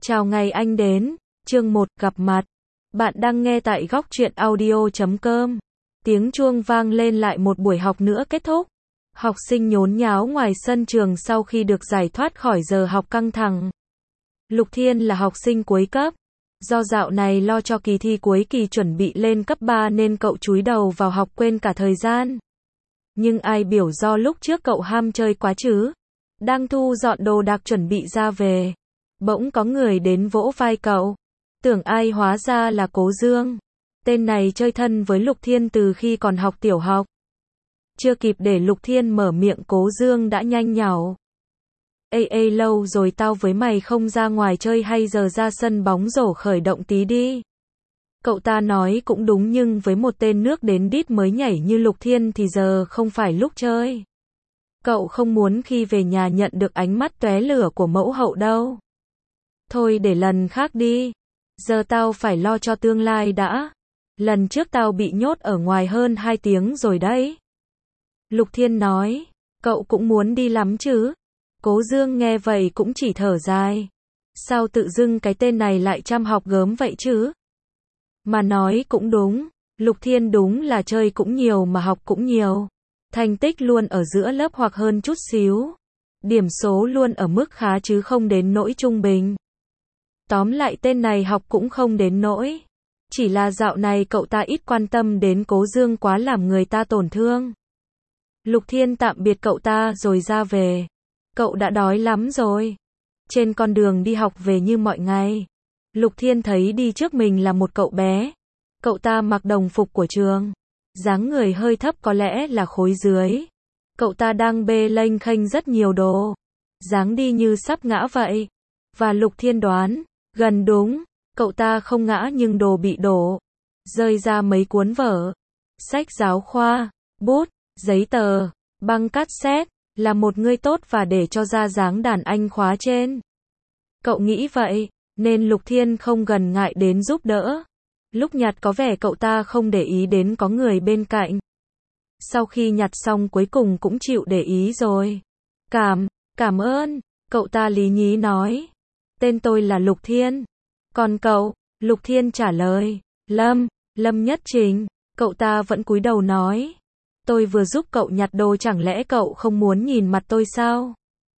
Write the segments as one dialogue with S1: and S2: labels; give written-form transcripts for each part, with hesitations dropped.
S1: Chào ngày anh đến, chương 1, gặp mặt. Bạn đang nghe tại góc truyện audio.com. Tiếng chuông vang lên lại một buổi học nữa kết thúc. Học sinh nhốn nháo ngoài sân trường sau khi được giải thoát khỏi giờ học căng thẳng. Lục Thiên là học sinh cuối cấp. Do dạo này lo cho kỳ thi cuối kỳ chuẩn bị lên cấp 3 nên cậu chúi đầu vào học quên cả thời gian. Nhưng ai biểu do lúc trước cậu ham chơi quá chứ. Đang thu dọn đồ đạc chuẩn bị ra về. Bỗng có người đến vỗ vai cậu. Tưởng ai hóa ra là Cố Dương. Tên này chơi thân với Lục Thiên từ khi còn học tiểu học. Chưa kịp để Lục Thiên mở miệng Cố Dương đã nhanh nhảu. Ê lâu rồi tao với mày không ra ngoài chơi hay giờ ra sân bóng rổ khởi động tí đi. Cậu ta nói cũng đúng nhưng với một tên nước đến đít mới nhảy như Lục Thiên thì giờ không phải lúc chơi. Cậu không muốn khi về nhà nhận được ánh mắt tóe lửa của mẫu hậu đâu. Thôi để lần khác đi. Giờ tao phải lo cho tương lai đã. Lần trước tao bị nhốt ở ngoài hơn 2 tiếng rồi đấy. Lục Thiên nói, cậu cũng muốn đi lắm chứ. Cố Dương nghe vậy cũng chỉ thở dài. Sao tự dưng cái tên này lại chăm học gớm vậy chứ? Mà nói cũng đúng. Lục Thiên đúng là chơi cũng nhiều mà học cũng nhiều. Thành tích luôn ở giữa lớp hoặc hơn chút xíu. Điểm số luôn ở mức khá chứ không đến nỗi trung bình. Tóm lại tên này học cũng không đến nỗi. Chỉ là dạo này cậu ta ít quan tâm đến Cố Dương quá làm người ta tổn thương. Lục Thiên tạm biệt cậu ta rồi ra về. Cậu đã đói lắm rồi. Trên con đường đi học về như mọi ngày. Lục Thiên thấy đi trước mình là một cậu bé. Cậu ta mặc đồng phục của trường. Dáng người hơi thấp có lẽ là khối dưới. Cậu ta đang bê lênh khênh rất nhiều đồ. Dáng đi như sắp ngã vậy. Và Lục Thiên đoán. Gần đúng. Cậu ta không ngã nhưng đồ bị đổ. Rơi ra mấy cuốn vở. Sách giáo khoa. Bút. Giấy tờ. Băng cassette. Là một người tốt và để cho ra dáng đàn anh khóa trên. Cậu nghĩ vậy. Nên Lục Thiên không gần ngại đến giúp đỡ. Lúc nhặt có vẻ cậu ta không để ý đến có người bên cạnh. Sau khi nhặt xong cuối cùng cũng chịu để ý rồi. Cảm ơn. Cậu ta lý nhí nói. Tên tôi là Lục Thiên. Còn cậu? Lục Thiên trả lời. Lâm Nhất Trình. Cậu ta vẫn cúi đầu nói. Tôi vừa giúp cậu nhặt đồ chẳng lẽ cậu không muốn nhìn mặt tôi sao?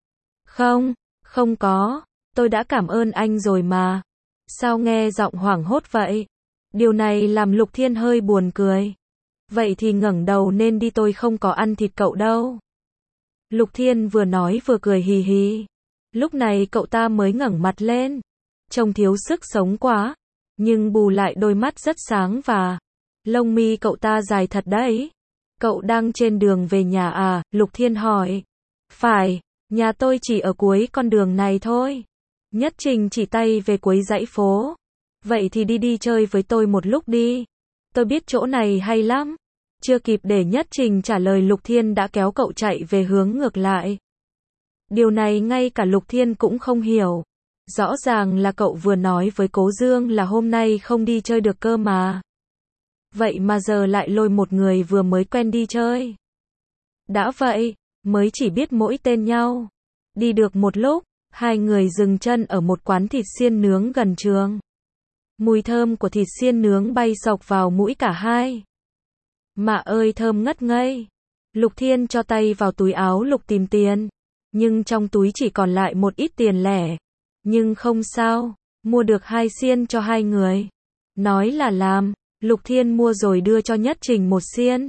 S1: Không có. Tôi đã cảm ơn anh rồi mà. Sao nghe giọng hoảng hốt vậy? Điều này làm Lục Thiên hơi buồn cười. Vậy thì ngẩng đầu nên đi tôi không có ăn thịt cậu đâu. Lục Thiên vừa nói vừa cười hì hì. Lúc này cậu ta mới ngẩng mặt lên. Trông thiếu sức sống quá. Nhưng bù lại đôi mắt rất sáng và lông mi cậu ta dài thật đấy. Cậu đang trên đường về nhà à? Lục Thiên hỏi. Phải, nhà tôi chỉ ở cuối con đường này thôi. Nhất Trình chỉ tay về cuối dãy phố. Vậy thì đi chơi với tôi một lúc đi. Tôi biết chỗ này hay lắm. Chưa kịp để Nhất Trình trả lời Lục Thiên đã kéo cậu chạy về hướng ngược lại. Điều này ngay cả Lục Thiên cũng không hiểu. Rõ ràng là cậu vừa nói với Cố Dương là hôm nay không đi chơi được cơ mà. Vậy mà giờ lại lôi một người vừa mới quen đi chơi. Đã vậy, mới chỉ biết mỗi tên nhau. Đi được một lúc, hai người dừng chân ở một quán thịt xiên nướng gần trường. Mùi thơm của thịt xiên nướng bay xộc vào mũi cả hai. Mạ ơi thơm ngất ngây. Lục Thiên cho tay vào túi áo lục tìm tiền. Nhưng trong túi chỉ còn lại một ít tiền lẻ. Nhưng không sao, mua được 2 xiên cho hai người. Nói là làm, Lục Thiên mua rồi đưa cho Nhất Trình 1 xiên.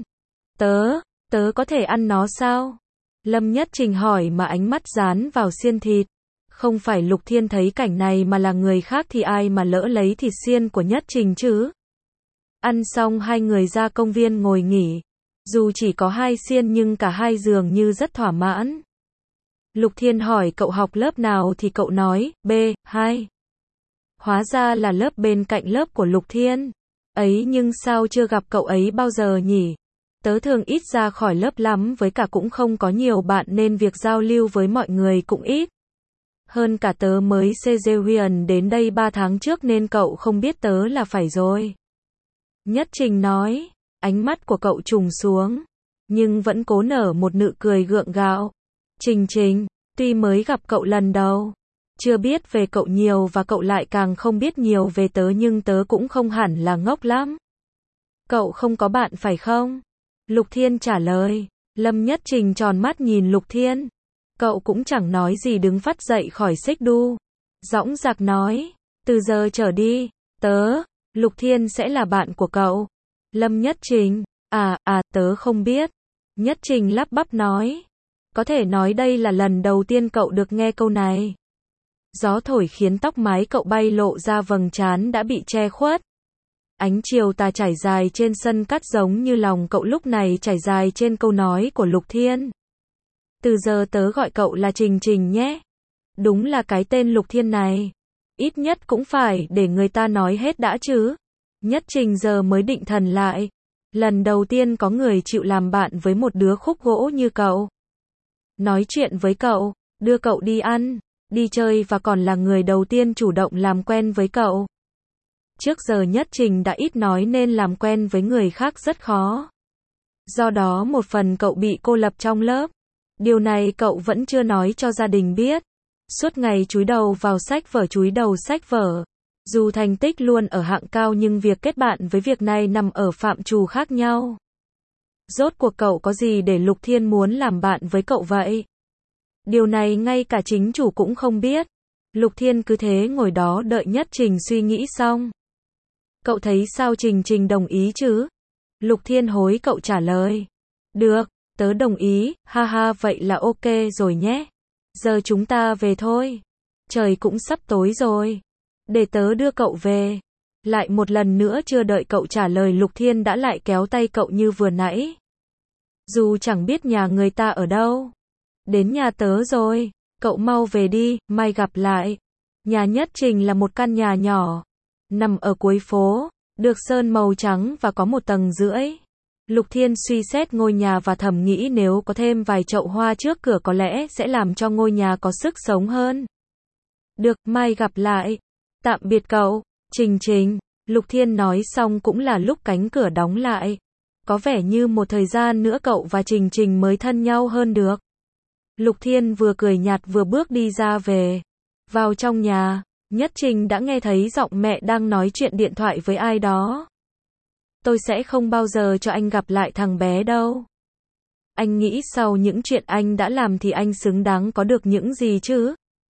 S1: Tớ có thể ăn nó sao? Lâm Nhất Trình hỏi mà ánh mắt dán vào xiên thịt. Không phải Lục Thiên thấy cảnh này mà là người khác thì ai mà lỡ lấy thịt xiên của Nhất Trình chứ? Ăn xong hai người ra công viên ngồi nghỉ. Dù chỉ có 2 xiên nhưng cả hai dường như rất thỏa mãn. Lục Thiên hỏi cậu học lớp nào thì cậu nói, B2. Hóa ra là lớp bên cạnh lớp của Lục Thiên. Ấy nhưng sao chưa gặp cậu ấy bao giờ nhỉ? Tớ thường ít ra khỏi lớp lắm với cả cũng không có nhiều bạn nên việc giao lưu với mọi người cũng ít. Hơn cả tớ mới Sejurian đến đây 3 tháng trước nên cậu không biết tớ là phải rồi. Nhất Trình nói, ánh mắt của cậu trùng xuống. Nhưng vẫn cố nở một nụ cười gượng gạo. Trình, tuy mới gặp cậu lần đầu. chưa biết về cậu nhiều và cậu lại càng không biết nhiều về tớ nhưng tớ cũng không hẳn là ngốc lắm. Cậu không có bạn phải không? Lục Thiên trả lời. Lâm Nhất Trình tròn mắt nhìn Lục Thiên. Cậu cũng chẳng nói gì đứng phắt dậy khỏi xích đu. Dõng dạc nói, từ giờ trở đi, Lục Thiên sẽ là bạn của cậu. Lâm Nhất Trình, tớ không biết. Nhất Trình lắp bắp nói. Có thể nói đây là lần đầu tiên cậu được nghe câu này. Gió thổi khiến tóc mái cậu bay lộ ra vầng trán đã bị che khuất. Ánh chiều tà trải dài trên sân cát giống như lòng cậu lúc này trải dài trên câu nói của Lục Thiên. Từ giờ tớ gọi cậu là Trình Trình nhé. Đúng là cái tên Lục Thiên này. Ít nhất cũng phải để người ta nói hết đã chứ. Nhất Trình giờ mới định thần lại. Lần đầu tiên có người chịu làm bạn với một đứa khúc gỗ như cậu. Nói chuyện với cậu, đưa cậu đi ăn, đi chơi và còn là người đầu tiên chủ động làm quen với cậu. Trước giờ Nhất Trình đã ít nói nên làm quen với người khác rất khó. Do đó một phần cậu bị cô lập trong lớp. Điều này cậu vẫn chưa nói cho gia đình biết. Suốt ngày chúi đầu vào sách vở chúi đầu sách vở. Dù thành tích luôn ở hạng cao nhưng việc kết bạn với việc này nằm ở phạm trù khác nhau. Rốt cuộc cậu có gì để Lục Thiên muốn làm bạn với cậu vậy? Điều này ngay cả chính chủ cũng không biết. Lục Thiên cứ thế ngồi đó đợi Nhất Trình suy nghĩ xong. Cậu thấy sao Trình Trình đồng ý chứ? Lục Thiên hối cậu trả lời. Được, tớ đồng ý, ha ha vậy là ok rồi nhé. Giờ chúng ta về thôi. Trời cũng sắp tối rồi. Để tớ đưa cậu về. Lại một lần nữa chưa đợi cậu trả lời Lục Thiên đã lại kéo tay cậu như vừa nãy. Dù chẳng biết nhà người ta ở đâu. Đến nhà tớ rồi. Cậu mau về đi, mai gặp lại. Nhà Nhất Trình là một căn nhà nhỏ. Nằm ở cuối phố. Được sơn màu trắng và có 1 tầng rưỡi. Lục Thiên suy xét ngôi nhà và thầm nghĩ nếu có thêm vài chậu hoa trước cửa có lẽ sẽ làm cho ngôi nhà có sức sống hơn. Được, mai gặp lại. Tạm biệt cậu, Trình Trình. Lục Thiên nói xong cũng là lúc cánh cửa đóng lại. Có vẻ như một thời gian nữa cậu và Trình Trình mới thân nhau hơn được. Lục Thiên vừa cười nhạt vừa bước đi ra về. Vào trong nhà, Nhất Trình đã nghe thấy giọng mẹ đang nói chuyện điện thoại với ai đó. Tôi sẽ không bao giờ cho anh gặp lại thằng bé đâu. Anh nghĩ sau những chuyện anh đã làm thì anh xứng đáng có được những gì chứ?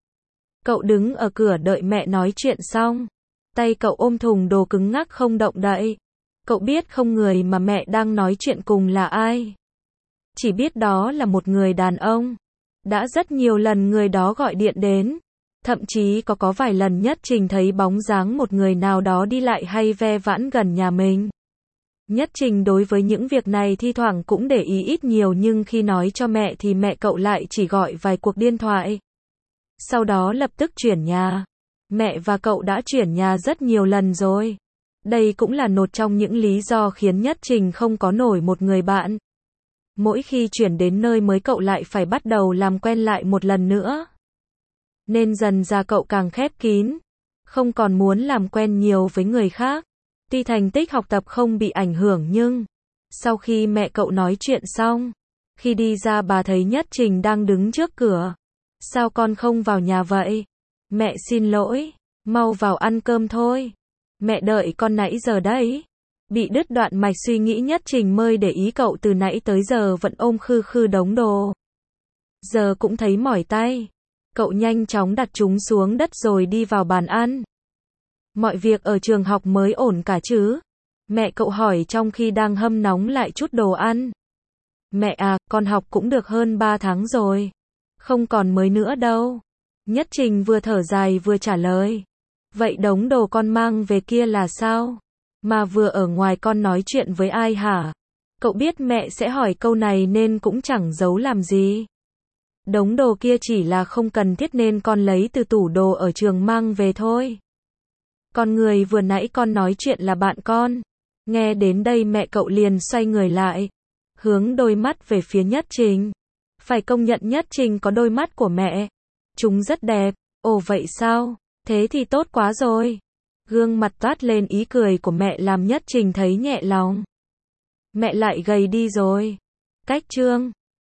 S1: Cậu đứng ở cửa đợi mẹ nói chuyện xong. Tay cậu ôm thùng đồ cứng ngắc không động đậy. Cậu biết không người mà mẹ đang nói chuyện cùng là ai. Chỉ biết đó là một người đàn ông. Đã rất nhiều lần người đó gọi điện đến. Thậm chí có vài lần Nhất Trình thấy bóng dáng một người nào đó đi lại hay ve vãn gần nhà mình. Nhất Trình đối với những việc này thi thoảng cũng để ý ít nhiều nhưng khi nói cho mẹ thì mẹ cậu lại chỉ gọi vài cuộc điện thoại. Sau đó lập tức chuyển nhà. Mẹ và cậu đã chuyển nhà rất nhiều lần rồi. Đây cũng là một trong những lý do khiến Nhất Trình không có nổi một người bạn. Mỗi khi chuyển đến nơi mới cậu lại phải bắt đầu làm quen lại một lần nữa. Nên dần ra cậu càng khép kín. Không còn muốn làm quen nhiều với người khác. Tuy thành tích học tập không bị ảnh hưởng nhưng sau khi mẹ cậu nói chuyện xong, khi đi ra bà thấy Nhất Trình đang đứng trước cửa. Sao con không vào nhà vậy? Mẹ xin lỗi, mau vào ăn cơm thôi. Mẹ đợi con nãy giờ đấy. Bị đứt đoạn mạch suy nghĩ Nhất Trình mới để ý cậu từ nãy tới giờ vẫn ôm khư khư đống đồ. Giờ cũng thấy mỏi tay. Cậu nhanh chóng đặt chúng xuống đất rồi đi vào bàn ăn. Mọi việc ở trường học mới ổn cả chứ? Mẹ cậu hỏi trong khi đang hâm nóng lại chút đồ ăn. Mẹ à, con học cũng được hơn 3 tháng rồi. Không còn mới nữa đâu. Nhất Trình vừa thở dài vừa trả lời. Vậy đống đồ con mang về kia là sao? Mà vừa ở ngoài con nói chuyện với ai hả? Cậu biết mẹ sẽ hỏi câu này nên cũng chẳng giấu làm gì. Đống đồ kia chỉ là không cần thiết nên con lấy từ tủ đồ ở trường mang về thôi. Con người vừa nãy con nói chuyện là bạn con. Nghe đến đây mẹ cậu liền xoay người lại. Hướng đôi mắt về phía Nhất Trình. Phải công nhận Nhất Trình có đôi mắt của mẹ. Chúng rất đẹp. Ồ vậy sao? Thế thì tốt quá rồi. Gương mặt toát lên ý cười của mẹ làm Nhất Trình thấy nhẹ lòng. Mẹ lại gầy đi rồi. Cách chương